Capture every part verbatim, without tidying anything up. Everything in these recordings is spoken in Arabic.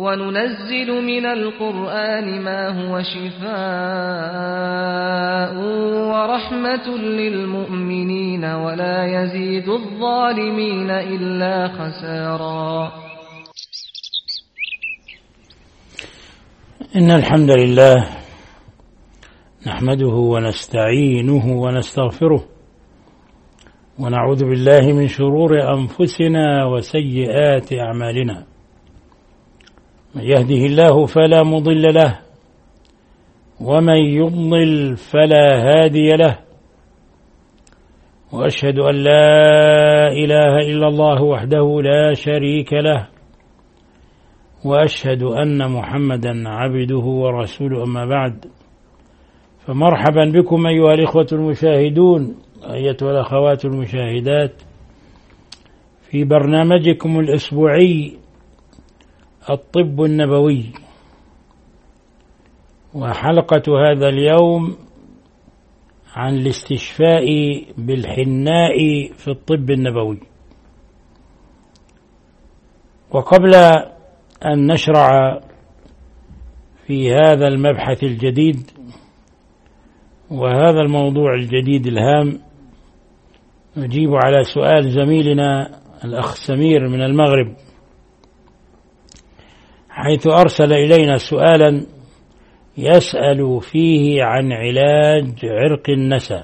وننزل من القرآن ما هو شفاء ورحمة للمؤمنين ولا يزيد الظالمين إلا خسارا. إن الحمد لله نحمده ونستعينه ونستغفره ونعوذ بالله من شرور أنفسنا وسيئات أعمالنا. من يهده الله فلا مضل له ومن يضلل فلا هادي له، وأشهد أن لا إله إلا الله وحده لا شريك له، وأشهد أن محمدا عبده ورسوله. أما بعد، فمرحبا بكم أيها الإخوة المشاهدون، أيتها الأخوات المشاهدات، في برنامجكم الأسبوعي الطب النبوي. وحلقة هذا اليوم عن الاستشفاء بالحناء في الطب النبوي. وقبل أن نشرع في هذا المبحث الجديد وهذا الموضوع الجديد الهام، نجيب على سؤال زميلنا الأخ سمير من المغرب، حيث أرسل إلينا سؤالا يسأل فيه عن علاج عرق النسا.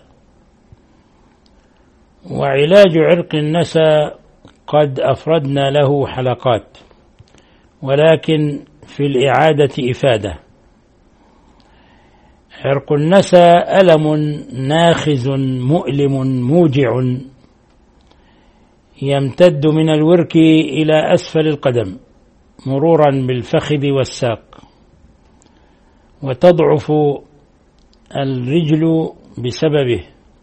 وعلاج عرق النسا قد أفردنا له حلقات، ولكن في الإعادة إفادة. عرق النسا ألم ناخز مؤلم موجع يمتد من الورك إلى أسفل القدم مرورا بالفخذ والساق، وتضعف الرجل بسببه،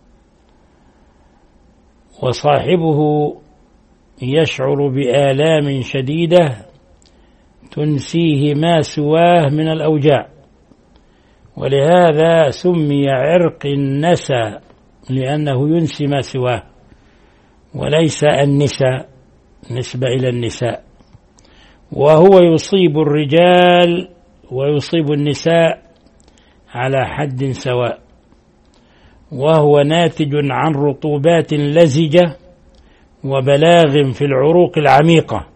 وصاحبه يشعر بآلام شديدة تنسيه ما سواه من الأوجاع، ولهذا سمي عرق النسا لأنه ينسي ما سواه، وليس النساء نسبة إلى النساء. وهو يصيب الرجال ويصيب النساء على حد سواء، وهو ناتج عن رطوبات لزجة وبلاغ في العروق العميقة،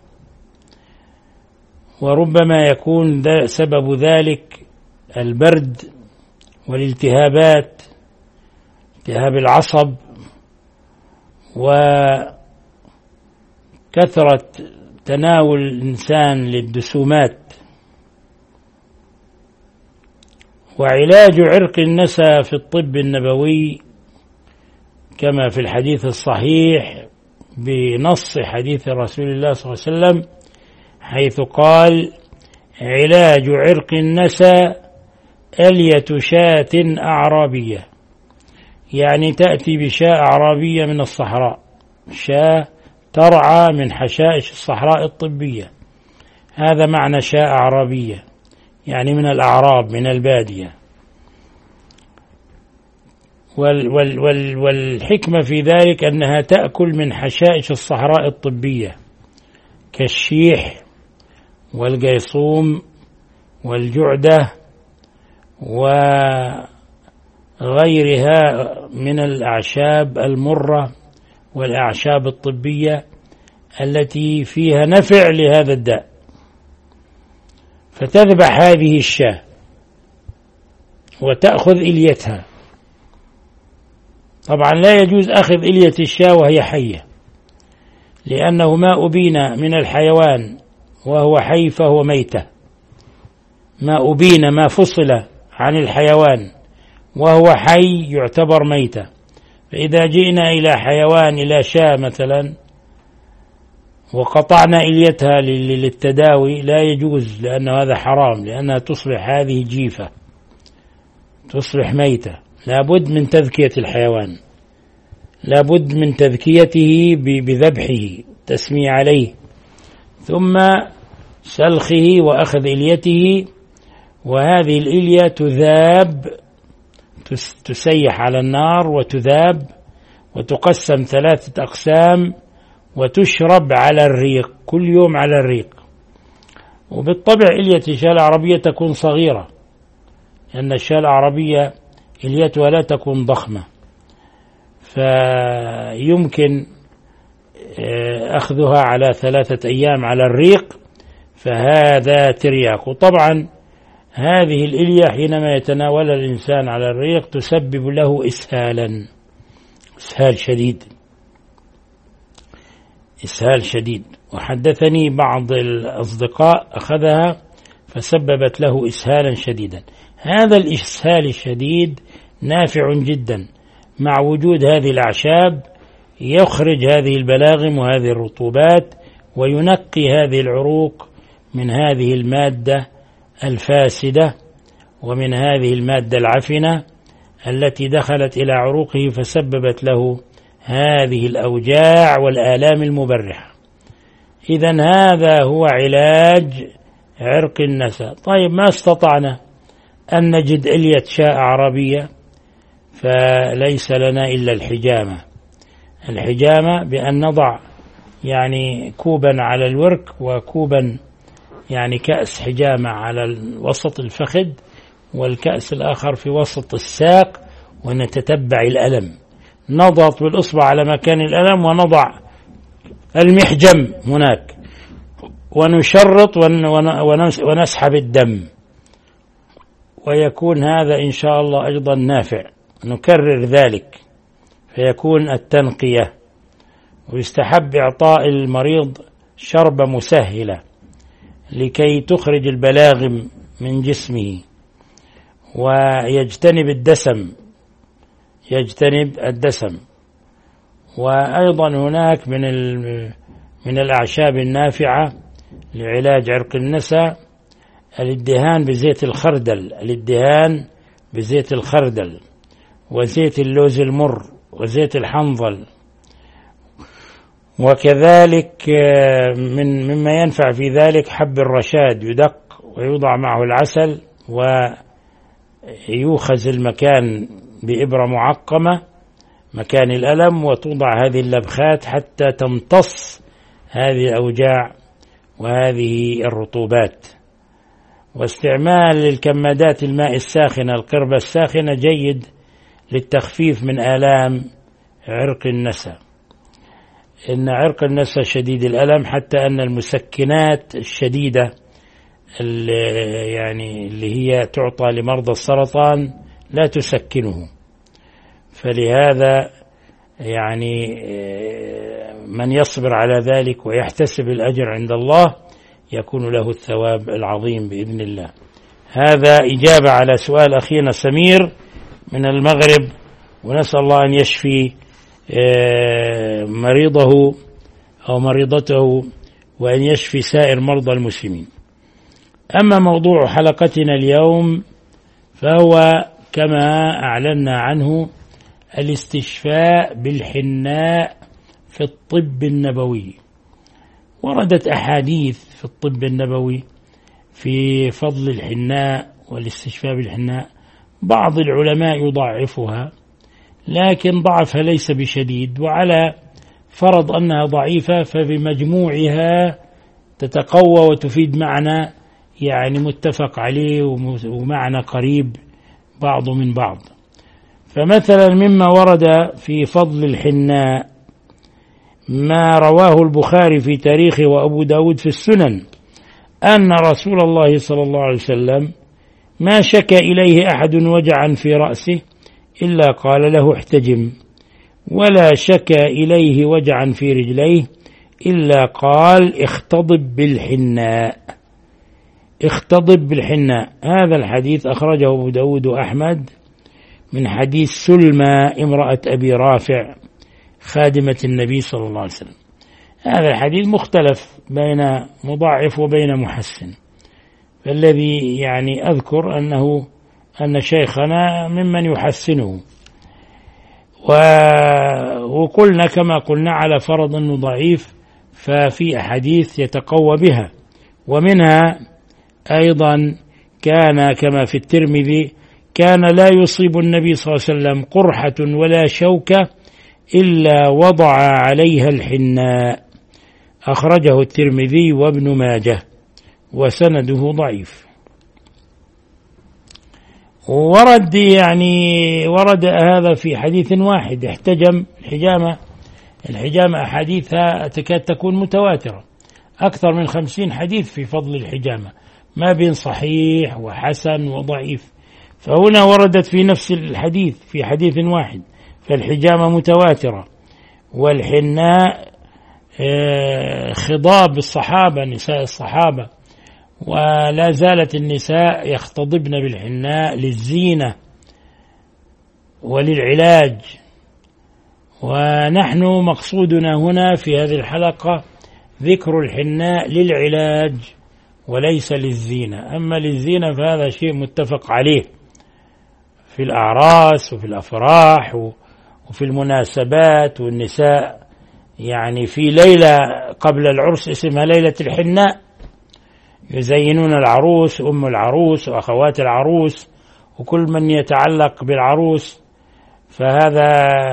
وربما يكون سبب ذلك البرد والالتهابات، التهاب العصب، وكثرة تناول الإنسان للدسومات. وعلاج عرق النسا في الطب النبوي كما في الحديث الصحيح بنص حديث رسول الله صلى الله عليه وسلم، حيث قال: علاج عرق النسا ألية شاة أعرابية، يعني تأتي بشاة أعرابية من الصحراء، شاة ترعى من حشائش الصحراء الطبية. هذا معنى شاة أعرابية، يعني من الأعراب، من البادية. وال وال وال والحكمة في ذلك أنها تأكل من حشائش الصحراء الطبية كالشيح والقيصوم والجعدة وغيرها من الأعشاب المرة والأعشاب الطبية التي فيها نفع لهذا الداء. فتذبح هذه الشاة وتأخذ إليتها. طبعا لا يجوز أخذ إلية الشاة وهي حية، لأنه ما أبين من الحيوان وهو حي فهو ميتة. ما أبين، ما فصل عن الحيوان وهو حي يعتبر ميتة. فإذا جئنا إلى حيوان، إلى شاة مثلا، وقطعنا إليتها للتداوي، لا يجوز، لأن هذا حرام، لأنها تصبح هذه جيفة، تصبح ميتة. لابد من تذكية الحيوان، لابد من تذكيته بذبحه، تسمية عليه، ثم سلخه وأخذ إليته. وهذه الإلية تذاب، تسيح على النار وتذاب وتقسم ثلاثة أقسام وتشرب على الريق، كل يوم على الريق. وبالطبع إلية الشاة العربية تكون صغيرة، لأن الشاة العربية إليتها لا تكون ضخمة، فيمكن أخذها على ثلاثة أيام على الريق، فهذا ترياق. وطبعا هذه الإلية حينما يتناول الإنسان على الريق تسبب له إسهالا، إسهال شديد، إسهال شديد. وحدثني بعض الأصدقاء أخذها فسببت له إسهالا شديدا. هذا الإسهال الشديد نافع جدا مع وجود هذه الأعشاب، يخرج هذه البلاغم وهذه الرطوبات وينقي هذه العروق من هذه المادة الفاسدة ومن هذه المادة العفنة التي دخلت إلى عروقه فسببت له هذه الأوجاع والآلام المبرحة. إذن هذا هو علاج عرق النسا. طيب ما استطعنا أن نجد إلية شاة عربية، فليس لنا إلا الحجامة. الحجامة بأن نضع يعني كوبا على الورك وكوبا يعني كأس حجامة على وسط الفخذ والكأس الآخر في وسط الساق، ونتتبع الألم، نضغط بالإصبع على مكان الألم ونضع المحجم هناك ونشرط ونسحب الدم، ويكون هذا إن شاء الله أيضا نافع. نكرر ذلك فيكون التنقية. ويستحب إعطاء المريض شربة مسهلة لكي تخرج البلاغم من جسمه، ويجتنب الدسم، يجتنب الدسم. وأيضا هناك من من الأعشاب النافعة لعلاج عرق النسا الادهان بزيت الخردل، الادهان بزيت الخردل وزيت اللوز المر وزيت الحنظل. وكذلك من مما ينفع في ذلك حب الرشاد، يدق ويوضع معه العسل ويوخز المكان بإبرة معقمة مكان الألم، وتوضع هذه اللبخات حتى تمتص هذه الأوجاع وهذه الرطوبات. واستعمال الكمادات الماء الساخنة، القربة الساخنة، جيد للتخفيف من آلام عرق النسا. إن عرق النسا شديد الألم، حتى أن المسكنات الشديدة اللي يعني اللي هي تعطى لمرضى السرطان لا تسكنه. فلهذا يعني من يصبر على ذلك ويحتسب الأجر عند الله يكون له الثواب العظيم بإذن الله. هذا إجابة على سؤال أخينا سمير من المغرب، ونسأل الله أن يشفي مريضه أو مريضته وأن يشفي سائر مرضى المسلمين. أما موضوع حلقتنا اليوم فهو كما أعلنا عنه الاستشفاء بالحناء في الطب النبوي. وردت أحاديث في الطب النبوي في فضل الحناء والاستشفاء بالحناء، بعض العلماء يضعفها، لكن ضعفها ليس بشديد، وعلى فرض أنها ضعيفة فبمجموعها تتقوى وتفيد معنى يعني متفق عليه ومعنى قريب بعض من بعض. فمثلا مما ورد في فضل الحناء ما رواه البخاري في تاريخه وأبو داود في السنن أن رسول الله صلى الله عليه وسلم ما شكى إليه أحد وجعا في رأسه إلا قال له احتجم، ولا شكى إليه وجعا في رجليه إلا قال اختضب بالحناء، اختضب بالحناء. هذا الحديث أخرجه أبو داود وأحمد من حديث سلمى امرأة أبي رافع خادمة النبي صلى الله عليه وسلم. هذا الحديث مختلف بين مضاعف وبين محسن، فالذي يعني أذكر أنه أن شيخنا ممن يحسنه، وقلنا كما قلنا على فرض أنه ضعيف ففي أحاديث يتقوى بها. ومنها أيضا كان كما في الترمذي كان لا يصيب النبي صلى الله عليه وسلم قرحة ولا شوكة إلا وضع عليها الحناء، أخرجه الترمذي وابن ماجه. وسنده ضعيف. ورد يعني ورد هذا في حديث واحد، احتجم الحجامة الحجامة أحاديثها تكاد تكون متواترة، أكثر من خمسين حديث في فضل الحجامة، ما بين صحيح وحسن وضعيف. فهنا وردت في نفس الحديث في حديث واحد، فالحجامة متواترة. والحناء خضاب الصحابة، نساء الصحابة، ولا زالت النساء يختضبن بالحناء للزينة وللعلاج. ونحن مقصودنا هنا في هذه الحلقة ذكر الحناء للعلاج وليس للزينة. أما للزينة فهذا شيء متفق عليه في الأعراس وفي الأفراح وفي المناسبات. والنساء يعني في ليلة قبل العرس اسمها ليلة الحناء، يزينون العروس، أم العروس وأخوات العروس وكل من يتعلق بالعروس. فهذا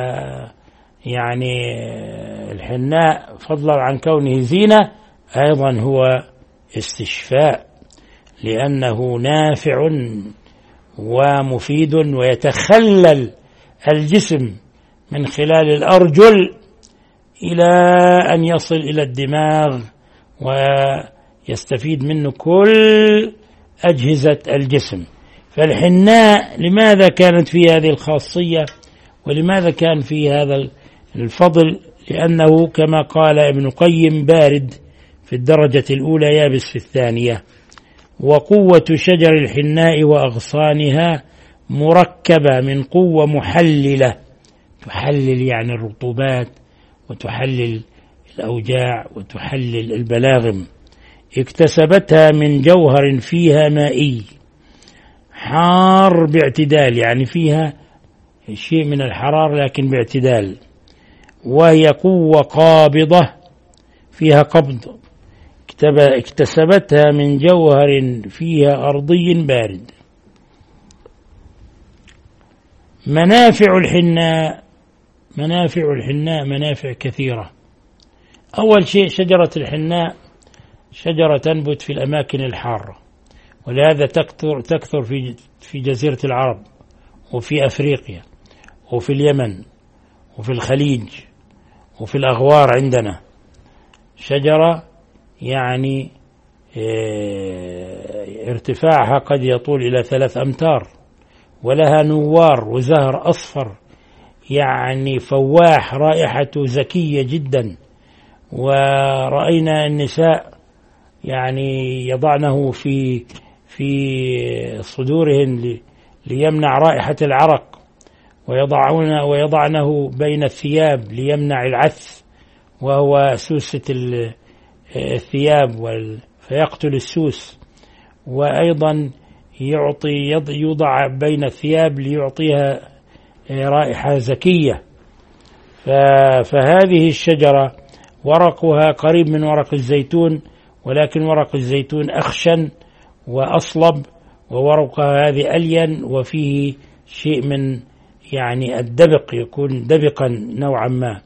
يعني الحناء فضلا عن كونه زينة أيضا هو استشفاء، لأنه نافع ومفيد ويتخلل الجسم من خلال الأرجل إلى أن يصل إلى الدماغ ويستفيد منه كل أجهزة الجسم. فالحناء لماذا كانت فيه هذه الخاصية ولماذا كان فيه هذا الفضل؟ لأنه كما قال ابن قيم بارد في الدرجة الأولى يابس في الثانية. وقوة شجر الحناء وأغصانها مركبة من قوة محللة، تحلل يعني الرطوبات وتحلل الأوجاع وتحلل البلاغم، اكتسبتها من جوهر فيها مائي حار باعتدال، يعني فيها شيء من الحرارة لكن باعتدال، وهي قوة قابضة فيها قبض، اكتسبتها من جوهر فيها أرضي بارد. منافع الحناء منافع الحناء منافع كثيرة. أول شيء شجرة الحناء شجرة تنبت في الأماكن الحارة، ولهذا تكثر تكثر في في جزيرة العرب وفي أفريقيا وفي اليمن وفي الخليج وفي الأغوار. عندنا شجرة يعني ارتفاعها قد يطول إلى ثلاث أمتار، ولها نوار وزهر أصفر يعني فواح، رائحته زكية جدا. ورأينا النساء يعني يضعنه في في صدورهن ليمنع رائحة العرق، ويضعون ويضعنه بين الثياب ليمنع العث، وهو سوسة الثياب فيقتل السوس. وأيضا يعطي يوضع بين الثياب ليعطيها رائحة زكية. فهذه الشجرة ورقها قريب من ورق الزيتون، ولكن ورق الزيتون أخشن وأصلب، وورقها هذه ألين وفيه شيء من يعني الدبق، يكون دبقا نوعا ما،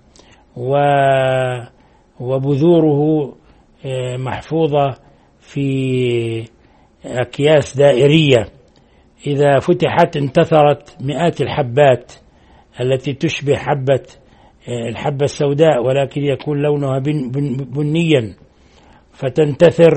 وبذوره محفوظة في أكياس دائرية، إذا فتحت انتثرت مئات الحبات التي تشبه حبة الحبة السوداء، ولكن يكون لونها بنيا فتنتثر.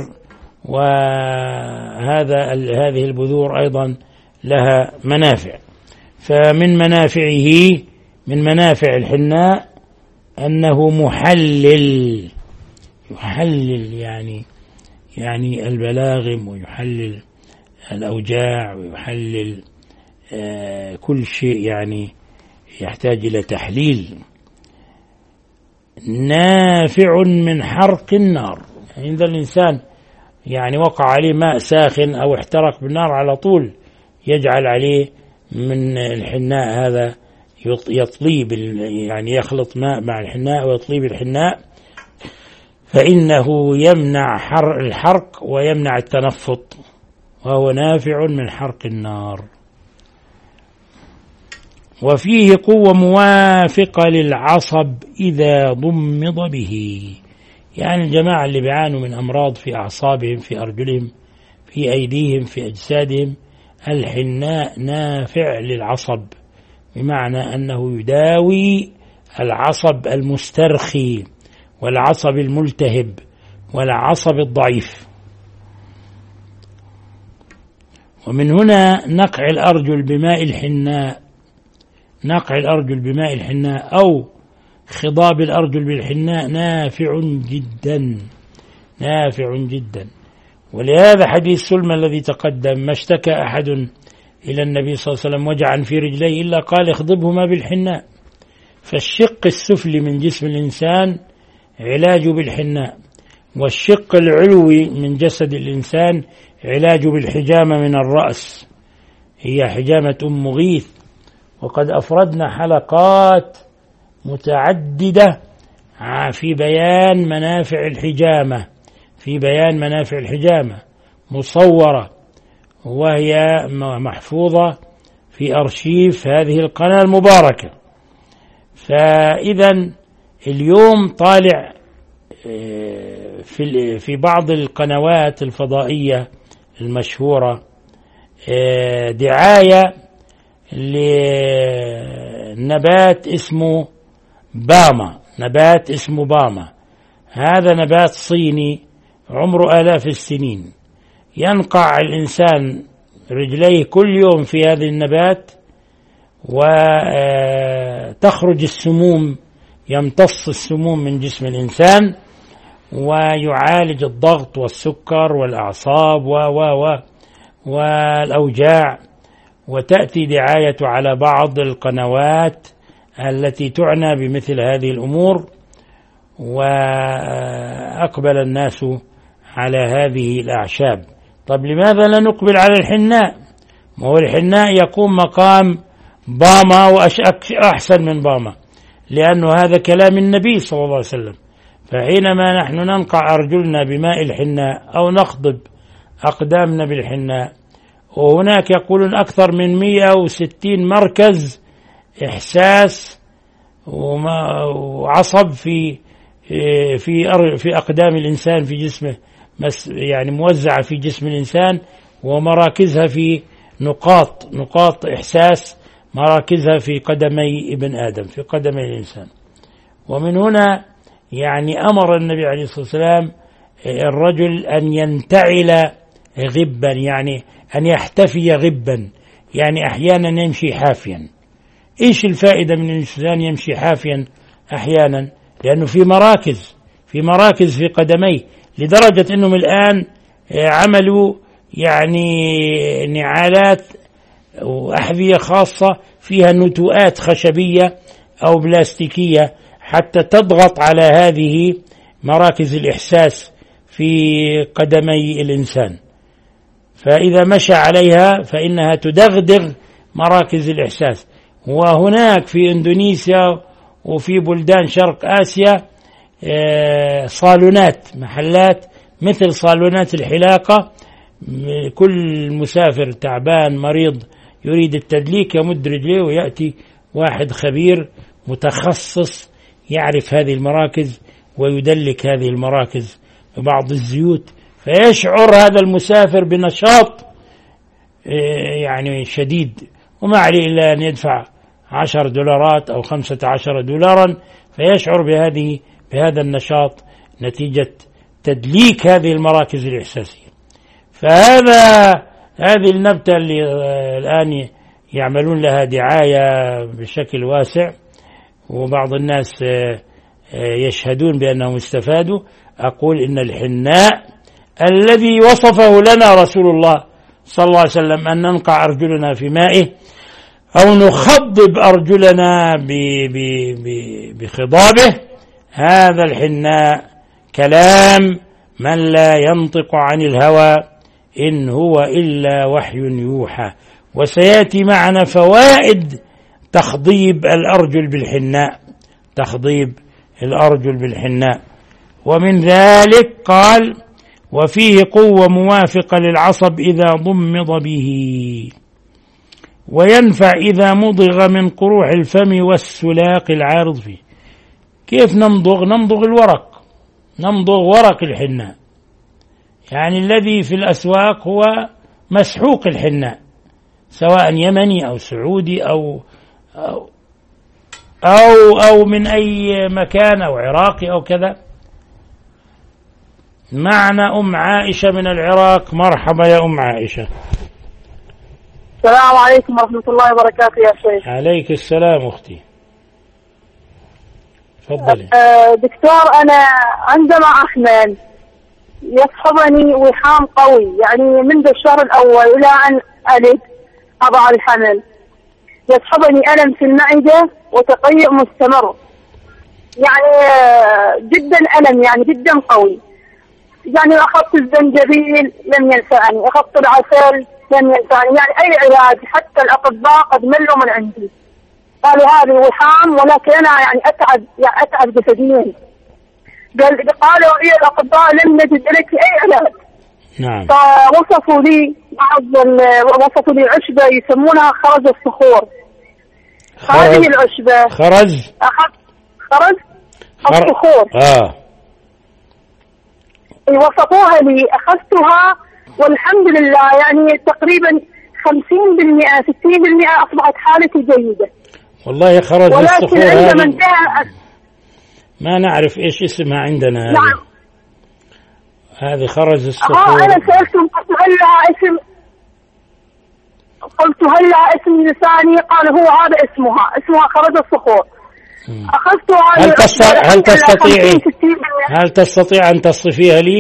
وهذا هذه البذور أيضا لها منافع. فمن منافعه من منافع الحناء أنه محلل، يحلل يعني يعني البلاغم، ويحلل الأوجاع، ويحلل آه كل شيء يعني يحتاج إلى تحليل. نافع من حرق النار، يعني إذا الإنسان يعني وقع عليه ماء ساخن أو احترق بالنار على طول يجعل عليه من الحناء هذا يطليب، يعني يخلط ماء مع الحناء ويطليب الحناء، فإنه يمنع الحرق ويمنع التنفط، وهو نافع من حرق النار. وفيه قوة موافقة للعصب إذا ضمض به، يعني الجماعة اللي بيعانوا من أمراض في أعصابهم، في أرجلهم، في أيديهم، في أجسادهم، الحناء نافع للعصب، بمعنى أنه يداوي العصب المسترخي والعصب الملتهب والعصب الضعيف. ومن هنا نقع الأرجل بماء الحناء، نقع الأرجل بماء الحناء أو خضاب الأرجل بالحناء نافع جدا، نافع جدا. ولهذا حديث سلمى الذي تقدم: ما اشتكى أحد إلى النبي صلى الله عليه وسلم وجعا في رجليه إلا قال اخضبهما بالحناء. فالشق السفلي من جسم الإنسان علاج بالحناء، والشق العلوي من جسد الإنسان علاج بالحجامة من الرأس، هي حجامة أم مغيث. وقد أفردنا حلقات متعددة في بيان منافع الحجامة، في بيان منافع الحجامة مصورة، وهي محفوظة في أرشيف هذه القناة المباركة. فإذا اليوم طالع في في بعض القنوات الفضائية المشهورة دعاية لنبات اسمه باما، نبات اسمه باما. هذا نبات صيني عمره آلاف السنين، ينقع الإنسان رجليه كل يوم في هذا النبات وتخرج السموم، يمتص السموم من جسم الإنسان ويعالج الضغط والسكر والأعصاب و و و والأوجاع. وتأتي دعاية على بعض القنوات التي تعنى بمثل هذه الأمور، وأقبل الناس على هذه الأعشاب. طب لماذا لا نقبل على الحناء؟ ما هو الحناء يقوم مقام باما وأحسن من باما، لأنه هذا كلام النبي صلى الله عليه وسلم. فحينما نحن ننقع أرجلنا بماء الحناء أو نخضب أقدامنا بالحناء، وهناك يقولون أكثر من مئة وستين مركز إحساس وعصب في في في أقدام الإنسان في جسمه، يعني موزعة في جسم الإنسان، ومراكزها في نقاط نقاط إحساس، مراكزها في قدمي ابن آدم، في قدمي الإنسان. ومن هنا يعني أمر النبي عليه الصلاة والسلام الرجل أن ينتعل غبا، يعني أن يحتفي غبا، يعني أحيانا يمشي حافيا. إيش الفائدة من الإنسان يمشي حافيا أحيانا؟ لأنه في مراكز في مراكز في قدميه، لدرجة أنهم الآن عملوا يعني نعالات وأحذية خاصة فيها نتوءات خشبية أو بلاستيكية حتى تضغط على هذه مراكز الإحساس في قدمي الإنسان، فإذا مشى عليها فإنها تدغدغ مراكز الإحساس. وهناك في إندونيسيا وفي بلدان شرق آسيا صالونات، محلات مثل صالونات الحلاقة، كل مسافر تعبان مريض يريد التدليك يمد رجليه ويأتي واحد خبير متخصص يعرف هذه المراكز ويدلك هذه المراكز ببعض الزيوت، فيشعر هذا المسافر بنشاط يعني شديد، وما عليه إلا أن يدفع عشر دولارات أو خمسة عشر دولارا فيشعر بهذه بهذا النشاط نتيجة تدليك هذه المراكز الإحساسية. فهذا هذه النبتة اللي الآن يعملون لها دعاية بشكل واسع، وبعض الناس يشهدون بأنهم استفادوا، أقول إن الحناء الذي وصفه لنا رسول الله صلى الله عليه وسلم أن ننقع أرجلنا في مائه أو نخضب أرجلنا بخضابه، هذا الحناء كلام من لا ينطق عن الهوى إن هو إلا وحي يوحى. وسيأتي معنا فوائد تخضيب الأرجل بالحناء، تخضيب الأرجل بالحناء. ومن ذلك قال: وفيه قوة موافقة للعصب إذا ضمض به، وينفع إذا مضغ من قروح الفم والسلاق العارض فيه. كيف نمضغ؟ نمضغ الورق، نمضغ ورق الحناء، يعني الذي في الأسواق هو مسحوق الحناء، سواء يمني أو سعودي أو أو أو, أو من أي مكان أو عراقي أو كذا. معنا أم عائشة من العراق. مرحبا يا أم عائشة. السلام عليكم ورحمة الله وبركاته يا شيخ. عليك السلام أختي، تفضلي. أه دكتور، أنا عندما أحمل يصحبني وحام قوي، يعني منذ الشهر الأول إلى أن ألد أضع الحمل يصحبني ألم في المعدة وتقيؤ مستمر، يعني جدا ألم، يعني جدا قوي. يعني أخذت الزنجبيل لم ينفعني، أخذت العسل لم ينفعني، يعني أي علاج حتى الأطباء قد ملوا من عندي، قالوا هذه وحام، ولكن أنا يعني أتعب، يعني أتعب جسديا. قالوا لي الأطباء لم نجد لك أي علاج. نعم. فوصفوا لي بعض وصفوا لي عشبة يسمونها خرز الصخور. هذه العشبة خرز أخذت خرز الصخور. آه. وصفوها لي، أخذتها والحمد لله، يعني تقريبا خمسين بالمئة ستين بالمئة أصبحت حالتي جيدة. والله خرز الصخور هذه انتهى ما نعرف إيش اسمها عندنا. هذه نعم. هذه خرز الصخور. آه أنا سألتهم قلت هل لها اسم، قلت هل لها اسم لساني؟ قال هو هذا اسمها، اسمها خرز الصخور. أخذتها. هل تستطيع هل تستطيع هل تستطيع أن تصفيها لي؟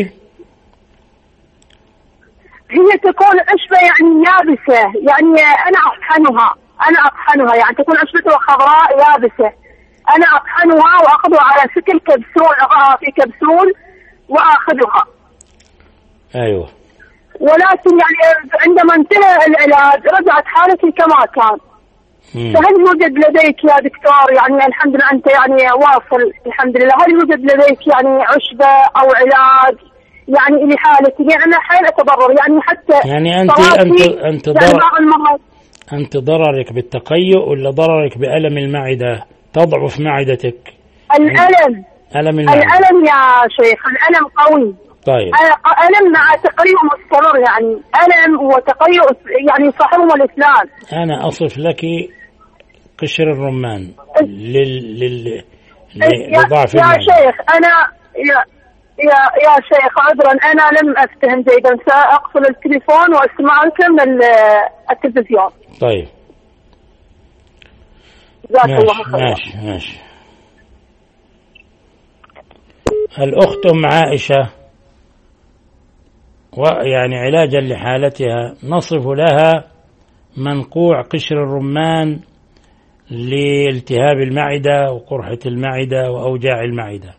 هي تكون عشبة يعني يابسة، يعني أنا أطحنها أنا أطحنها يعني تكون عشبتها خضراء يابسة، أنا أطحنها وأخذها على شكل كبسول، أضعها في كبسول وأخذها. أيوة. ولكن يعني عندما انتهى العلاج رجعت حالتي كما كان. مم. فهل يوجد لديك يا دكتور، يعني الحمد لله أنت يعني واصل الحمد لله، هل يوجد لديك يعني عشبة أو علاج يعني لحالتي؟ يعني أنا حيل أتضرر، يعني حتى يعني أنت أنت أنت يعني بعض المرات أنت ضررك بالتقيؤ ولا ضررك بألم المعدة؟ تضعف معدتك؟ الألم. ألم المعدة. الألم يا شيخ، الألم قوي. طيب. ألم مع تقيؤ مستمر، يعني ألم وتقيؤ يعني صحوم الإسلام. أنا أصف لك قشر الرمان لل لل لضعف يا المعدة. شيخ أنا يا يا يا شيخ عذرا أنا لم أفتهم جيدا، سأقفل التليفون وأسمعك من التلفزيون. طيب. جزاك الله خير. ماشي ماشي. الأخت أم عائشة، ويعني علاجا لحالتها نصف لها منقوع قشر الرمان لالتهاب المعدة وقرحة المعدة وأوجاع المعدة،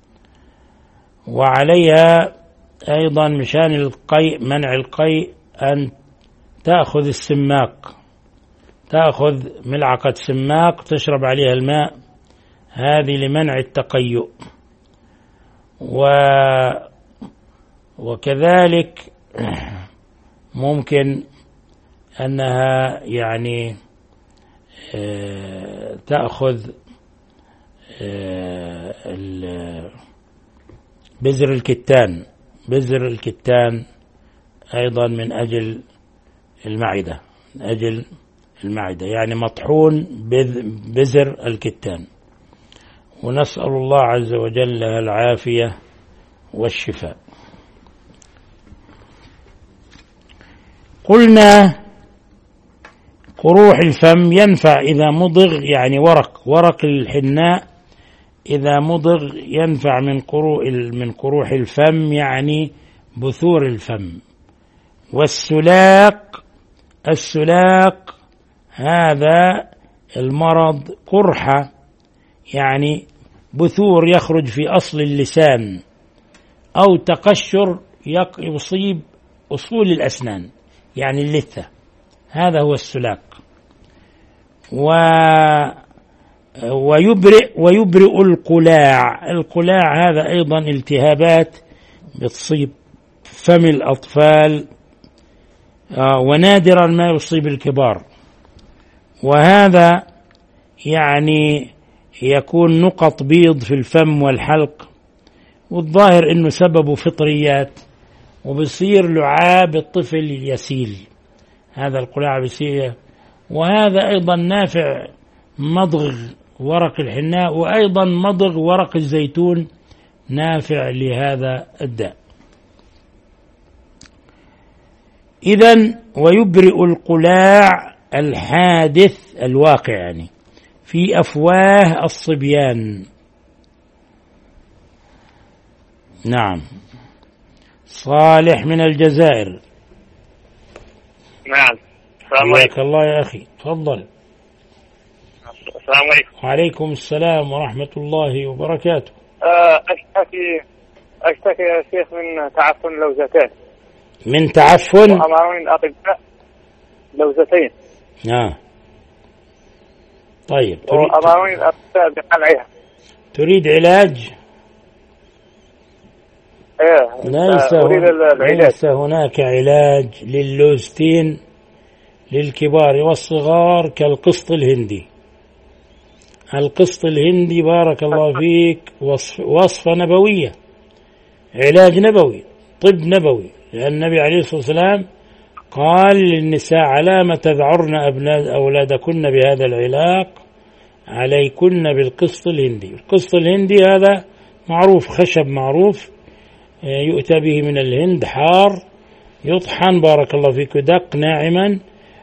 وعليها أيضا مشان القيء منع القيء أن تأخذ السماق، تأخذ ملعقة سماق تشرب عليها الماء، هذه لمنع التقيؤ. و وكذلك ممكن أنها يعني تأخذ بذر الكتان، بذر الكتان أيضا من أجل المعدة، من أجل المعدة يعني مطحون بذر الكتان. ونسأل الله عز وجل العافية والشفاء. قلنا قروح الفم ينفع إذا مضغ، يعني ورق ورق الحناء إذا مضغ ينفع من قروح من قروح الفم، يعني بثور الفم. والسلاق، السلاق هذا المرض قرحة، يعني بثور يخرج في أصل اللسان، أو تقشر يصيب أصول الأسنان يعني اللثة، هذا هو السلاق. و ويبرئ ويبرئ القلاع، القلاع هذا أيضا التهابات بتصيب فم الأطفال، ونادرا ما يصيب الكبار، وهذا يعني يكون نقط بيض في الفم والحلق، والظاهر أنه سببه فطريات، وبصير لعاب الطفل يسيل، هذا القلاع بصير. وهذا أيضا نافع مضغ ورق الحناء، وأيضا مضغ ورق الزيتون نافع لهذا الداء. إذن ويبرئ القلاع الحادث الواقع يعني في أفواه الصبيان. نعم. صالح من الجزائر. نعم. السلام عليكم. الله يا أخي، تفضل. السلام عليكم. وعليكم السلام ورحمة الله وبركاته. أشتكي أشتكي يا شيخ من تعفن لوزتين. من تعفن؟ وأمروني الأطباء لوزتين. آه. طيب. وأمروني الأطباء بقلعها. تريد علاج؟ إيه. ليس, ليس هناك علاج للوزتين للكبار والصغار كالقسط الهندي. القسط الهندي بارك الله فيك وصف وصفة نبوية، علاج نبوي، طب نبوي، لأن النبي عليه الصلاة والسلام قال للنساء: على ما تذعرن أبناء أولادكن بهذا العلاق، عليكن بالقسط الهندي. القسط الهندي هذا معروف، خشب معروف يؤتى به من الهند، حار، يطحن بارك الله فيك دق ناعما،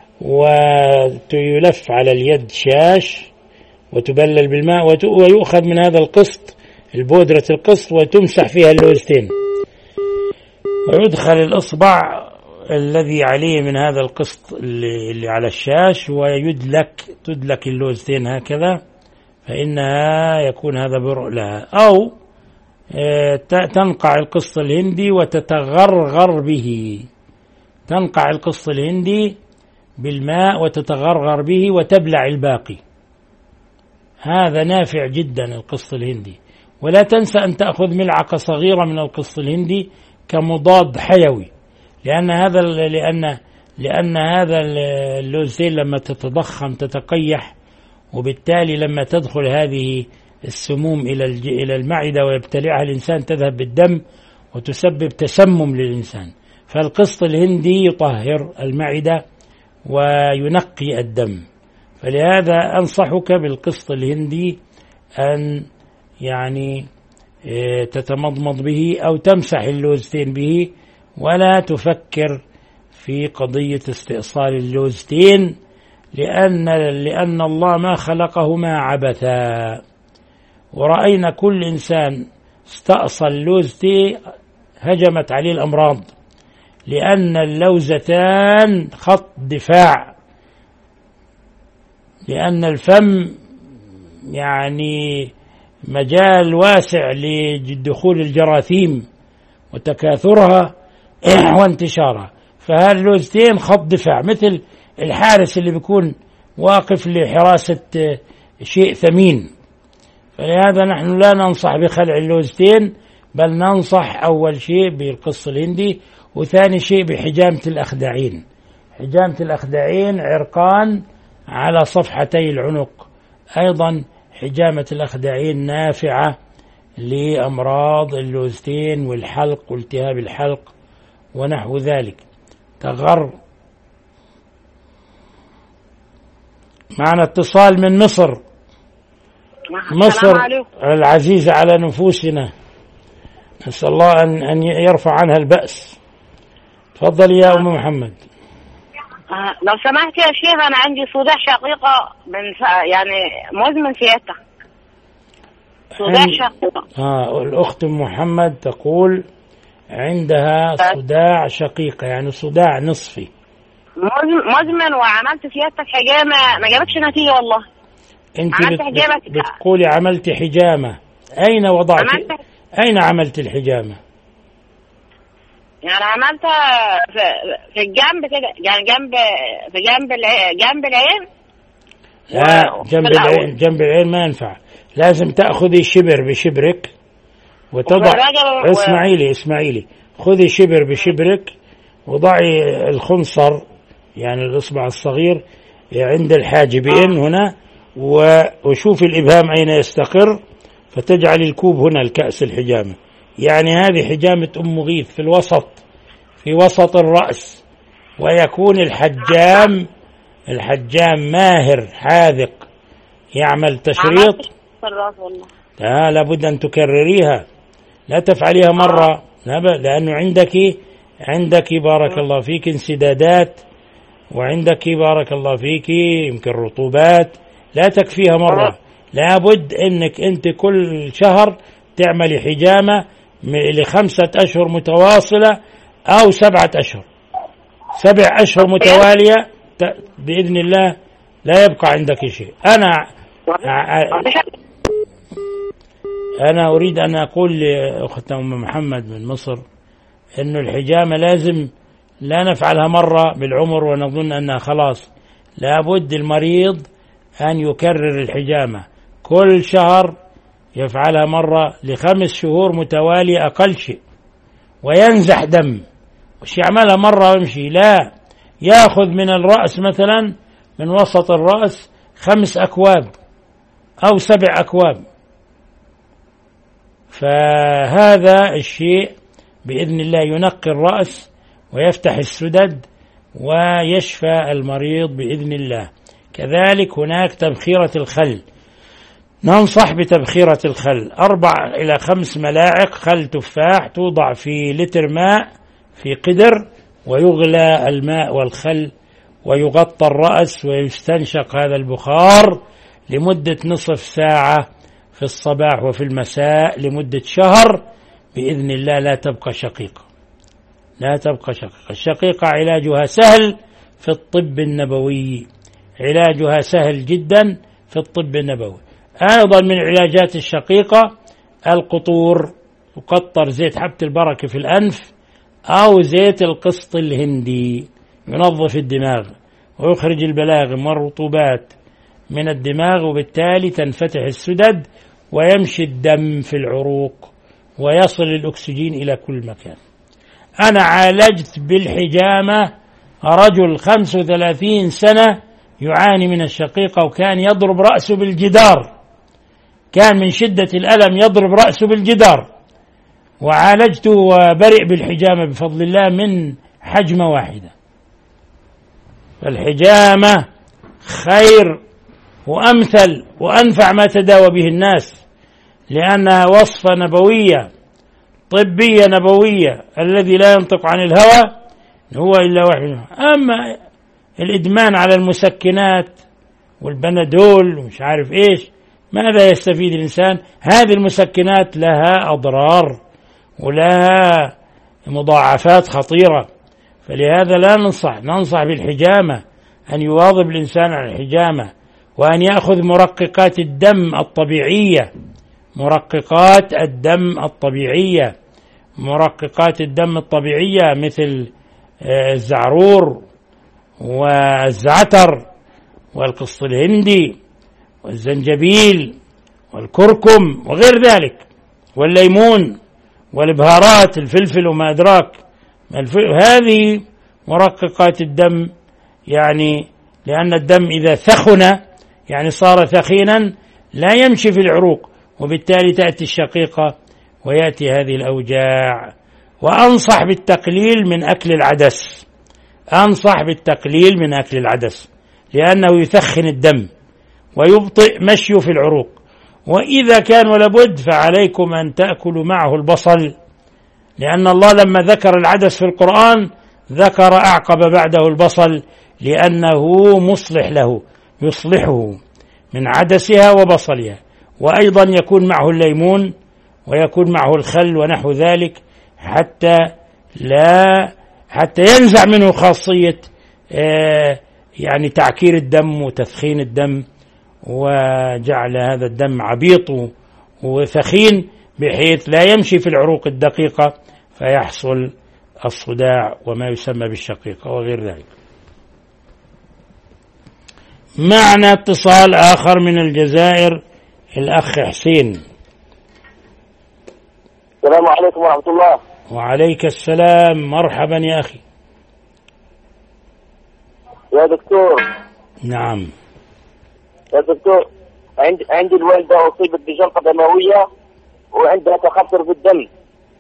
ويلف على اليد شاش، وتبلل بالماء، ويؤخذ من هذا القسط البودرة القسط وتمسح فيها اللوزتين، ويدخل الإصبع الذي عليه من هذا القسط اللي على الشاش، ويدلك تدلك اللوزتين هكذا، فإنها يكون هذا برء لها. أو تنقع القسط الهندي وتتغرغر به، تنقع القسط الهندي بالماء وتتغرغر به وتبلع الباقي. هذا نافع جدا القسط الهندي. ولا تنسى أن تأخذ ملعقة صغيرة من القسط الهندي كمضاد حيوي، لأن هذا لأن لأن هذا اللوزتين لما تتضخم تتقيح، وبالتالي لما تدخل هذه السموم إلى إلى المعدة ويبتلعها الإنسان تذهب بالدم وتسبب تسمم للإنسان. فالقسط الهندي يطهر المعدة وينقي الدم، فلهذا أنصحك بالقسط الهندي أن يعني تتمضمض به أو تمسح اللوزتين به، ولا تفكر في قضية استئصال اللوزتين، لأن لأن الله ما خلقهما عبثا. ورأينا كل إنسان استأصل لوزتي هجمت عليه الأمراض، لأن اللوزتان خط دفاع، لأن الفم يعني مجال واسع لدخول الجراثيم وتكاثرها وانتشارها. فهاللوزتين خط دفاع، مثل الحارس اللي بيكون واقف لحراسة شيء ثمين. فلهذا نحن لا ننصح بخلع اللوزتين، بل ننصح أول شيء بالقسط الهندي، وثاني شيء بحجامة الأخدعين. حجامة الأخدعين عرقان على صفحتي العنق، أيضا حجامة الأخدعين نافعة لأمراض اللوزتين والحلق والتهاب الحلق ونحو ذلك. تغر. معنا اتصال من مصر. مصر العزيزة على نفوسنا، نسأل الله أن أن يرفع عنها البأس. تفضل يا أم محمد. آه لو سمحت يا شيخ، أنا عندي صداع شقيقة من يعني مزمن سيادتك. صداع شقيقة. آه الأخت محمد تقول عندها صداع شقيقة، يعني صداع نصفي. مزمن، وعملت سيادتك حجامة ما جابتش نتيجة والله. أنت بت بتقولي عملت حجامة، أين وضعت؟ عملت... أين عملت الحجامة؟ يعني عملتها في, في الجنب كده، يعني جنب في جنب العين، جنب العين. لا، جنب العين، جنب العين ما ينفع، لازم تأخذي شبر بشبرك وتضع. اسمعي لي اسمعي لي خذي شبر بشبرك وضعي الخنصر، يعني الإصبع الصغير عند الحاجبين هنا، وشوفي الإبهام أين يستقر، فتجعل الكوب هنا الكأس الحجامة، يعني هذه حجامة أم غيث في الوسط، في وسط الرأس، ويكون الحجام الحجام ماهر حاذق يعمل تشريط. لا لابد أن تكرريها، لا تفعليها مرة، لأنه عندك عندك بارك الله فيك انسدادات، وعندك بارك الله فيك يمكن رطوبات، لا تكفيها مرة، لابد أنك أنت كل شهر تعملي حجامة لخمسة أشهر متواصلة أو سبعة أشهر، سبع أشهر متوالية بإذن الله لا يبقى عندك شيء. أنا أنا أريد أن أقول لأختنا أم محمد من مصر أن الحجامة لازم لا نفعلها مرة بالعمر ونظن أنها خلاص، لابد المريض أن يكرر الحجامة كل شهر، يفعلها مرة لخمس شهور متوالية أقل شيء، وينزح دم، مش يعملها مرة ويمشي، لا، يأخذ من الرأس مثلا من وسط الرأس خمس أكواب أو سبع أكواب. فهذا الشيء بإذن الله ينقي الرأس ويفتح السدد ويشفى المريض بإذن الله. كذلك هناك تبخيرة الخل، ننصح بتبخيرة الخل، أربع إلى خمس ملاعق خل تفاح توضع في لتر ماء في قدر، ويغلى الماء والخل ويغطى الرأس ويستنشق هذا البخار لمدة نصف ساعة في الصباح وفي المساء لمدة شهر بإذن الله لا تبقى شقيقة، لا تبقى شقيقة. الشقيقة علاجها سهل في الطب النبوي، علاجها سهل جدا في الطب النبوي. أيضا من علاجات الشقيقة القطور، يقطر زيت حبة البركة في الأنف أو زيت القسط الهندي، ينظف الدماغ ويخرج البلاغم والرطوبات من الدماغ، وبالتالي تنفتح السدد ويمشي الدم في العروق ويصل الأكسجين إلى كل مكان. أنا عالجت بالحجامة رجل خمس وثلاثين سنة يعاني من الشقيقة، وكان يضرب رأسه بالجدار، كان من شدة الألم يضرب رأسه بالجدار، وعالجته وبرئ بالحجامة بفضل الله من حجمة واحدة. الحجامة خير وأمثل وأنفع ما تداوى به الناس، لأنها وصفة نبوية طبية نبوية، الذي لا ينطق عن الهوى هو إلا وحي. أما الإدمان على المسكنات والبنادول ومش عارف إيش، ماذا يستفيد الإنسان؟ هذه المسكنات لها أضرار ولها مضاعفات خطيرة، فلهذا لا ننصح ننصح بالحجامة، أن يواظب الإنسان على الحجامة، وأن يأخذ مرققات الدم الطبيعية، مرققات الدم الطبيعية مرققات الدم الطبيعية مثل الزعرور والزعتر والقسط الهندي والزنجبيل والكركم وغير ذلك، والليمون والبهارات الفلفل وما أدراك. هذه مرققات الدم، يعني لأن الدم إذا ثخن يعني صار ثخينا لا يمشي في العروق، وبالتالي تأتي الشقيقة ويأتي هذه الأوجاع. وأنصح بالتقليل من أكل العدس، أنصح بالتقليل من أكل العدس لأنه يثخن الدم ويبطئ مشيه في العروق. وإذا كان ولابد فعليكم أن تأكلوا معه البصل، لأن الله لما ذكر العدس في القرآن ذكر أعقب بعده البصل، لأنه مصلح له، يصلحه من عدسها وبصلها. وأيضا يكون معه الليمون ويكون معه الخل ونحو ذلك، حتى لا حتى ينزع منه خاصية يعني تعكير الدم وتثخين الدم، وجعل هذا الدم عبيط وثخين بحيث لا يمشي في العروق الدقيقة فيحصل الصداع وما يسمى بالشقيقة وغير ذلك. معنا اتصال آخر من الجزائر، الأخ حسين. السلام عليكم ورحمة الله. وعليك السلام، مرحبا يا أخي. يا دكتور. نعم يا دكتور، عندي عندي الوالدة أصيبت بجلطة دموية وعندها تخثر في الدم،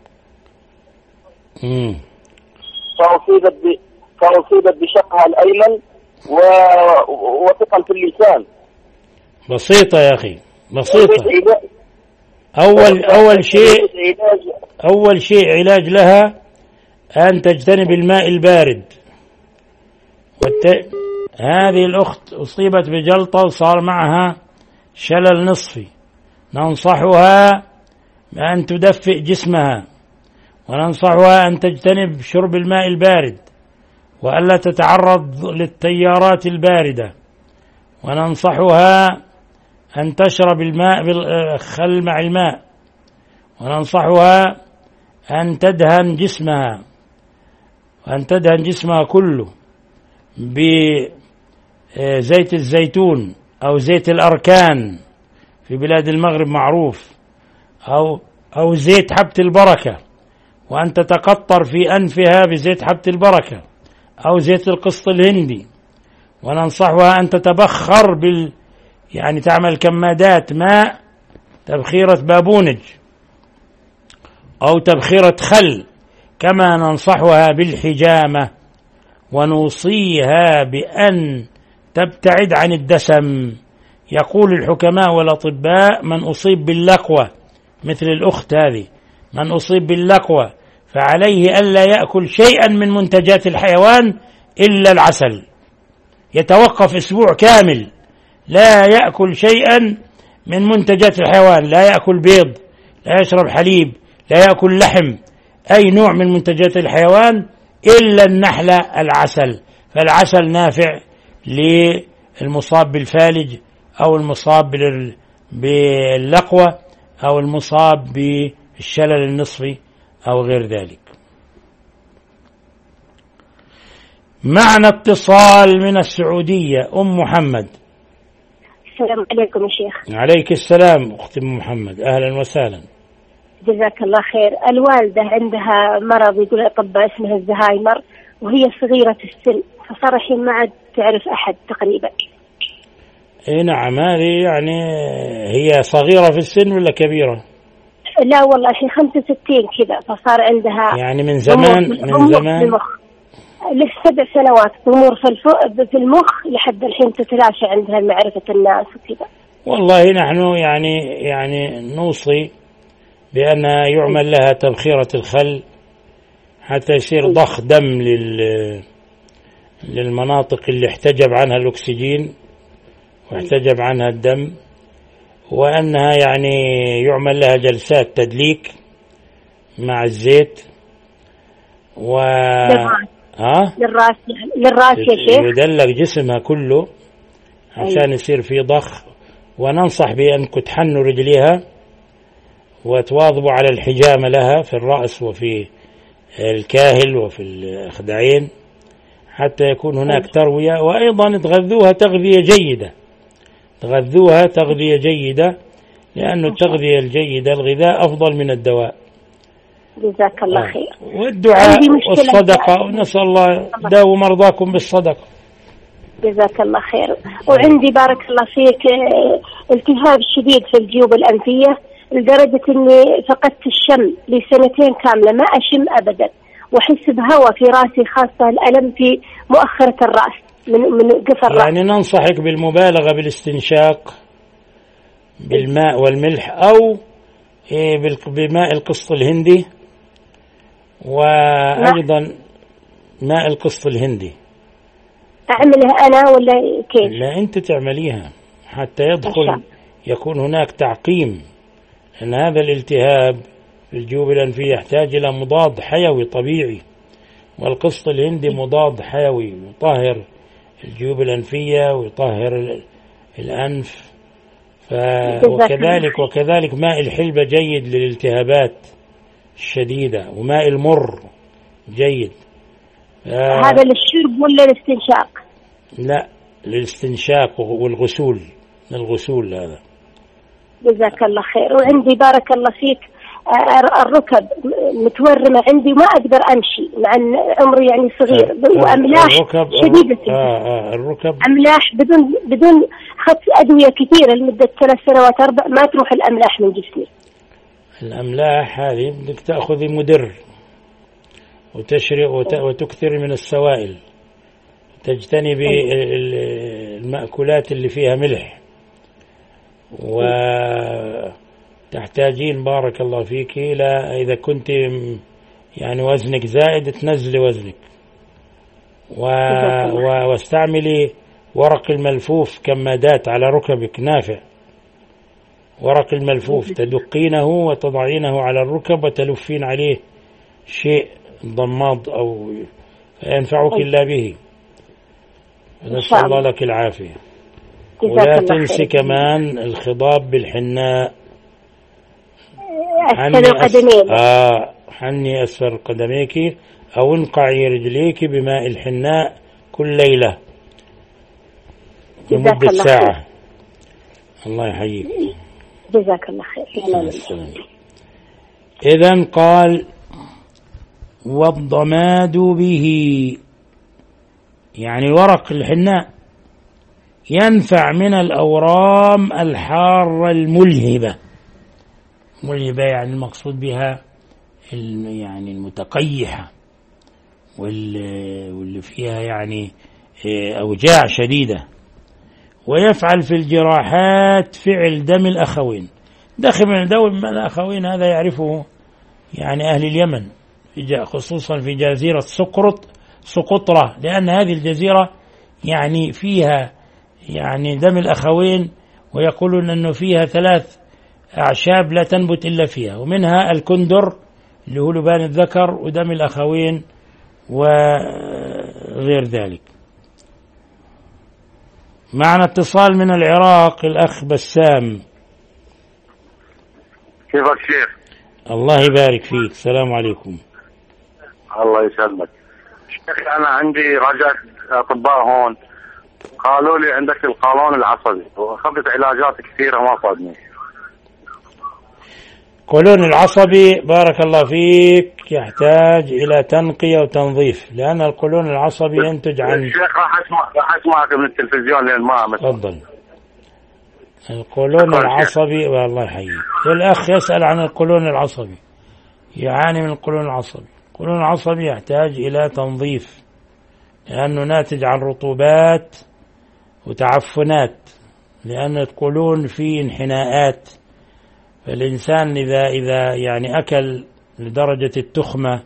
مم. فأصيبت ب... فأصيبت بشقها الأيمن و... وثقل في اللسان. بسيطة يا أخي، بسيطة. أول أول شيء أول شيء علاج لها أن تجتنب الماء البارد. والت... هذه الأخت أصيبت بجلطة وصار معها شلل نصفي، ننصحها بأن تدفئ جسمها، وننصحها أن تجتنب شرب الماء البارد وألا تتعرض للتيارات الباردة، وننصحها أن تشرب الماء بالخل مع الماء، وننصحها أن تدهن جسمها وأن تدهن جسمها كله بزيت الزيتون أو زيت الأركان في بلاد المغرب معروف، أو أو زيت حبة البركة، وأن تتقطر في أنفها بزيت حبة البركة أو زيت القسط الهندي. وننصحها أن تتبخر بال يعني تعمل كمادات ماء، تبخيرة بابونج أو تبخيرة خل. كما ننصحها بالحجامة، ونوصيها بأن تبتعد عن الدسم. يقول الحكماء والأطباء: من أصيب باللقوة مثل الأخت هذه، من أصيب باللقوة فعليه ألا يأكل شيئا من منتجات الحيوان إلا العسل، يتوقف أسبوع كامل لا يأكل شيئا من منتجات الحيوان، لا يأكل بيض، لا يشرب حليب، لا يأكل لحم، أي نوع من منتجات الحيوان إلا النحل العسل. فالعسل نافع للمصاب بالفالج أو المصاب باللقوة أو المصاب بالشلل النصفي أو غير ذلك. معنا اتصال من السعودية. أم محمد. السلام عليكم يا شيخ. عليك السلام أختي أم محمد، أهلا وسهلا. جزاك الله خير. الوالدة عندها مرض يقول الأطباء اسمه الزهايمر، وهي صغيرة السن، فصار الحين ما عاد تعرف أحد تقريبا. اي نعم، هذه يعني هي صغيرة في السن ولا كبيرة؟ لا والله الحين خمسة وستين كذا، فصار عندها يعني من زمان من زمان المخ. لسه سبع سنوات ضمور في المخ لحد الحين تتلاشى عندها معرفة الناس وكذا. والله نحن يعني يعني نوصي بأن يعمل لها تبخيرة الخل حتى يصير ضخ دم لل للمناطق اللي احتجب عنها الأكسجين واحتجب عنها الدم، وأنها يعني يعمل لها جلسات تدليك مع الزيت و ها للراس للراس يا شيخ، يدلك جسمها كله عشان يصير في ضخ. وننصح بأنكم تحنوا رجليها وتواظبوا على الحجامة لها في الرأس وفي الكاهل وفي الأخدعين حتى يكون هناك تروية، وأيضا تغذوها تغذية جيدة، تغذوها تغذية جيدة، لأن التغذية الجيدة الغذاء أفضل من الدواء. جزاك الله آه. خير. والدعاء والصدقة، ونسأل الله داووا مرضاكم بالصدقة. جزاك الله خير. وعندي بارك الله فيك التهاب شديد في الجيوب الأنفية لدرجة أني فقدت الشم لسنتين كاملة، ما أشم أبدا، وأحس بهواء في رأسي، خاصة الألم في مؤخرة الرأس من من قفا الرأس. يعني ننصحك بالمبالغة بالاستنشاق بالماء والملح، أو بماء القسط الهندي، وأيضا ماء القسط الهندي. أعملها أنا ولا كيف؟ لا، أنت تعمليها حتى يدخل يكون هناك تعقيم، أن هذا الالتهاب في الجيوب الأنفية يحتاج إلى مضاد حيوي طبيعي، والقسط الهندي مضاد حيوي يطهر الجيوب الأنفية ويطهر الأنف. ف... وكذلك وكذلك ماء الحلبة جيد للالتهابات الشديدة، وماء المر جيد. ف... هذا للشرب ولا للاستنشاق؟ لا، للاستنشاق والغسول، للغسول هذا. جزاك الله خير. وعندي بارك الله فيك الركب متورمة عندي، ما أقدر أمشي مع عمري يعني صغير، وأملاح شديدة. آه آه الركب أملاح بدون بدون خدت أدوية كثيرة لمدة ثلاث سنوات أربع، ما تروح الأملاح من جسمي. الأملاح هذه بدك تأخذي مدر، وتشرب وتكثر من السوائل، تجتنبي المأكولات اللي فيها ملح، وتحتاجين بارك الله فيك إلى إذا كنت يعني وزنك زائد تنزلي وزنك، واستعملي ورق الملفوف كمادات على ركبك، نافع. ورق الملفوف تدقينه وتضعينه على الركب وتلفين عليه شيء ضماد أو ينفعك الله به. نسأل الله لك العافية. ولا تنسي كمان الخضاب بالحناء، أسفل القدمين. آه حني أسفل قدميك أو انقعي رجليك بماء الحناء كل ليلة لمدة ساعة. الله يحييك. جزاك الله خير. إذن قال والضماد به، يعني ورق الحناء ينفع من الأورام الحارة الملهبة. ملهبة يعني المقصود بها يعني المتقيحة واللي فيها يعني أوجاع شديدة. ويفعل في الجراحات فعل دم الأخوين. دخل من دم الأخوين هذا يعرفه يعني أهل اليمن، خصوصا في جزيرة سقرط سقطرة، لأن هذه الجزيرة يعني فيها يعني دم الأخوين، ويقولون أنه فيها ثلاث أعشاب لا تنبت إلا فيها، ومنها الكندر اللي هو لبان الذكر ودم الأخوين وغير ذلك. معنا اتصال من العراق، الأخ بسام. كيفك شيخ؟ الله يبارك فيك. السلام عليكم. الله يسلمك شيخ. أنا عندي رجعت أطباء هون قالوا لي عندك القولون العصبي، وأخذت علاجات كثيرة ما فادني. القولون العصبي بارك الله فيك يحتاج إلى تنقية وتنظيف، لأن القولون العصبي ينتج عن الشيخ راح أسمع راح أسمعك من التلفزيون لين ما أمس. تفضل. القولون العصبي والله يحييك. الأخ يسأل عن القولون العصبي، يعاني من القولون العصبي. القولون العصبي يحتاج إلى تنظيف، لأنه ناتج عن رطوبات وتعفنات، لأن القولون فيه انحناءات. فالإنسان إذا إذا يعني أكل لدرجة التخمة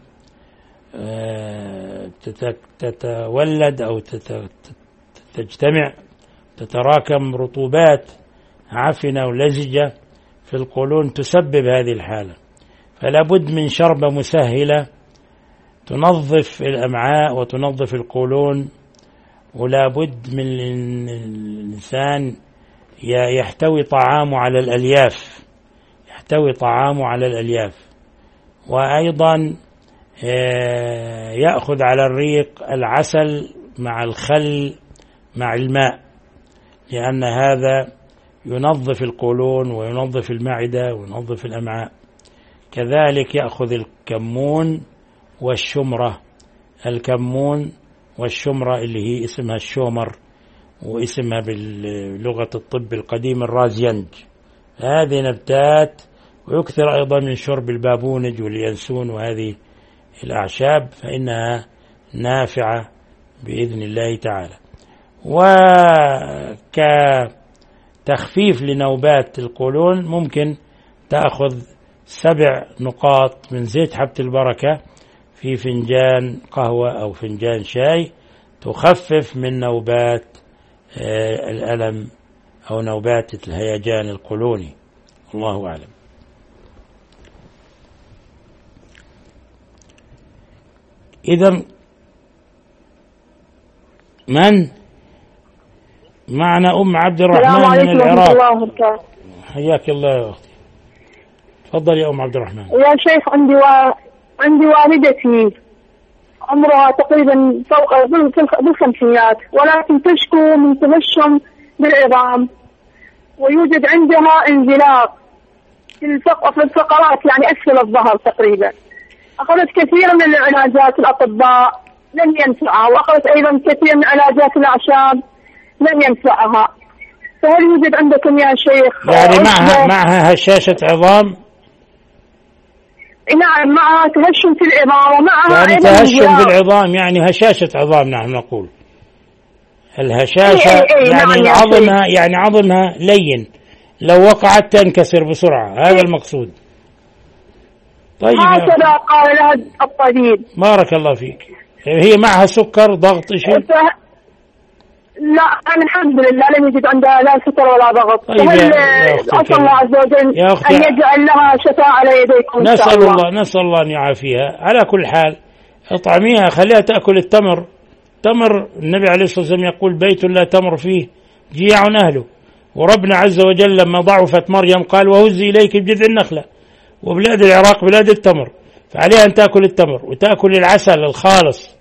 تتولد أو تجتمع تتراكم رطوبات عفنة ولزجة في القولون تسبب هذه الحالة. فلا بد من شربة مسهلة تنظف الأمعاء وتنظف القولون، ولا بد من الإنسان يحتوي طعامه على الألياف يحتوي طعامه على الألياف وأيضا يأخذ على الريق العسل مع الخل مع الماء، لأن هذا ينظف القولون وينظف المعدة وينظف الأمعاء. كذلك يأخذ الكمون والشمرة، الكمون والشمرة اللي هي اسمها الشومر واسمها بلغة الطب القديم الرازينج. هذه نبتات، ويكثر أيضا من شرب البابونج واليانسون وهذه الأعشاب، فإنها نافعة بإذن الله تعالى. وكتخفيف لنوبات القولون ممكن تأخذ سبع نقاط من زيت حبة البركة في فنجان قهوة أو فنجان شاي، تخفف من نوبات الألم أو نوبات الهيجان القولوني. الله أعلم. إذن من معنا أم عبد الرحمن من العراق. حياك الله يا أختي. تفضل يا أم عبد الرحمن. يا شيخ، عندي و... عندي والدتي عمرها تقريبا فوق بالخمسينات، ولكن تشكو من تمشم بالعظام، ويوجد عندها انزلاق في الفقرات يعني أسفل الظهر تقريبا. أخذت كثير من العلاجات الأطباء لم ينفعها، وأخذت أيضا كثير من علاجات الأعشاب لم ينفعها. فهل يوجد عندكم يا شيخ يعني معها معها هشاشة عظام؟ نعم معها تهشم في العظام ومعها يعني ألم تهشم انهيار. في العظام يعني هشاشة عظام نحن نقول الهشاشة. إيه إيه يعني نعم يا عظمها يعني عظمها لين لو وقعت تنكسر بسرعة، هذا المقصود. طيب هكذا قال لها الطبيب. بارك الله فيك. هي معها سكر ضغط شيء؟ ف... لا أنا الحمد لله لم يجد عندها لا سكر ولا ضغط. طيب هل أسأل الله عز وجل أن يجعل لها شفاء على يديكم إن شاء نسأل الله. الله نسأل الله أن يعافيها. على كل حال اطعميها، خليها تأكل التمر. تمر النبي عليه الصلاة والسلام يقول بيت لا تمر فيه جيع أهله، وربنا عز وجل لما ضعفت مريم قال وهزي إليك بجذع النخلة، وبلاد العراق بلاد التمر، فعليها أن تأكل التمر وتأكل العسل الخالص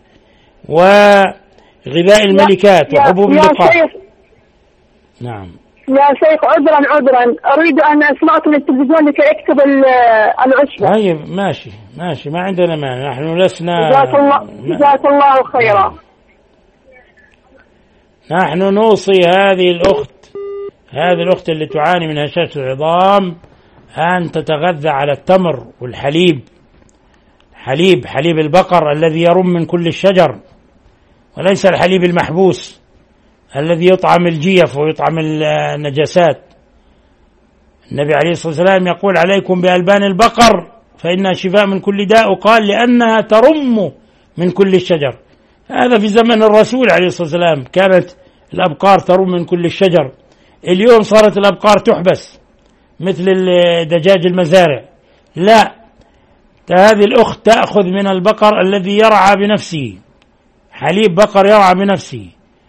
وغذاء الملكات وحبوب اللقاح. نعم يا شيخ عذرا عذرا أريد أن أسمعكم من التلفزيون لكي أكتب العشرة. طيب ماشي ماشي ما عندنا مانع، نحن لسنا. جزاك الله جزاك الله خيرا. نحن نوصي هذه الأخت هذه الأخت اللي تعاني من هشاشة العظام أن تتغذى على التمر والحليب، حليب حليب البقر الذي يرم من كل الشجر، وليس الحليب المحبوس الذي يطعم الجيف ويطعم النجاسات. النبي عليه الصلاة والسلام يقول عليكم بألبان البقر فإنها شفاء من كل داء، وقال لأنها ترم من كل الشجر. هذا في زمن الرسول عليه الصلاة والسلام كانت الأبقار ترم من كل الشجر. اليوم صارت الأبقار تحبس مثل دجاج المزارع. لا، هذه الأخت تأخذ من البقر الذي يرعى بنفسه، حليب بقر يرعى بنفسه،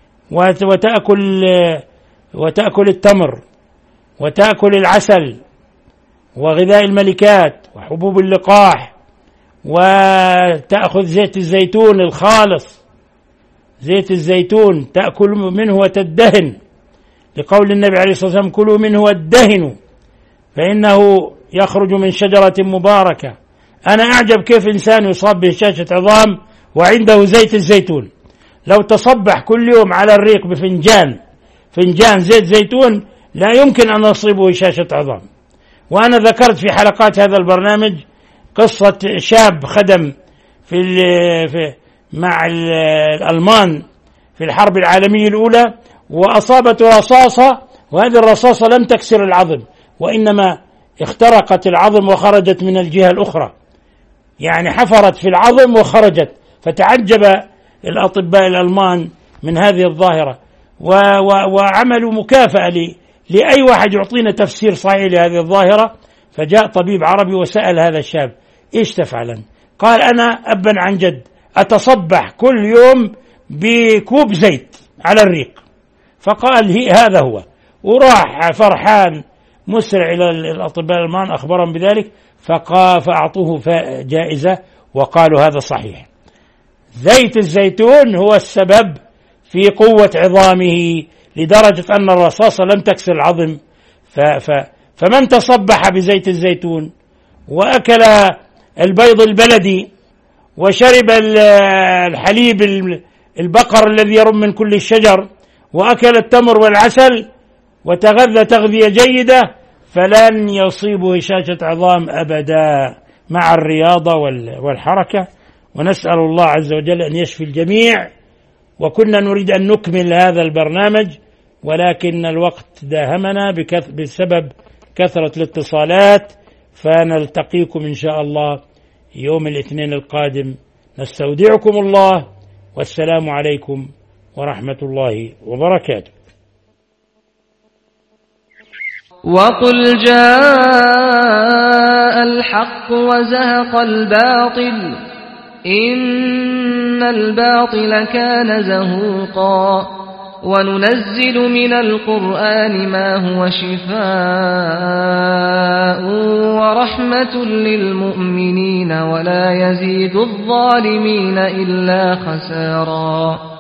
وتأكل وتأكل التمر وتأكل العسل وغذاء وغذاء وحبوب اللقاح، وتأخذ زيت الزيتون الخالص، زيت الزيتون تأكل منه وتدهن، لقول النبي عليه الصلاة والسلام كلوا منه وادهنوا فإنه يخرج من شجرة مباركة. أنا أعجب كيف إنسان يصاب بهشاشة عظام وعنده زيت الزيتون. لو تصبح كل يوم على الريق بفنجان فنجان زيت زيتون لا يمكن أن يصيبه هشاشة عظام. وأنا ذكرت في حلقات هذا البرنامج قصة شاب خدم في, في مع الألمان في الحرب العالمية الأولى، وأصابته رصاصة، وهذه الرصاصة لم تكسر العظم وإنما اخترقت العظم وخرجت من الجهة الأخرى، يعني حفرت في العظم وخرجت. فتعجب الأطباء الألمان من هذه الظاهرة وعملوا مكافأة لأي واحد يعطينا تفسير صحيح لهذه الظاهرة. فجاء طبيب عربي وسأل هذا الشاب إيش تفعلن؟ قال أنا أبا عن جد أتصبح كل يوم بكوب زيت على الريق. فقال هي هذا هو، وراح فرحان مسرع إلى الأطباء الألمان أخبرهم بذلك، فأعطوه جائزة وقالوا هذا صحيح، زيت الزيتون هو السبب في قوة عظامه لدرجة أن الرصاصة لم تكسر العظم. ف ف فمن تصبح بزيت الزيتون وأكل البيض البلدي وشرب الحليب البقر الذي يرم من كل الشجر وأكل التمر والعسل وتغذى تغذية جيدة فلن يصيبه هشاشة عظام أبدا مع الرياضة والحركة. ونسأل الله عز وجل أن يشفي الجميع. وكنا نريد أن نكمل هذا البرنامج ولكن الوقت داهمنا بسبب كثرة الاتصالات، فنلتقيكم إن شاء الله يوم الاثنين القادم. نستودعكم الله والسلام عليكم ورحمة الله وبركاته. وقل جاء الحق وزهق الباطل إن الباطل كان زهوقا وننزل من القرآن ما هو شفاء ورحمة للمؤمنين ولا يزيد الظالمين إلا خسارا.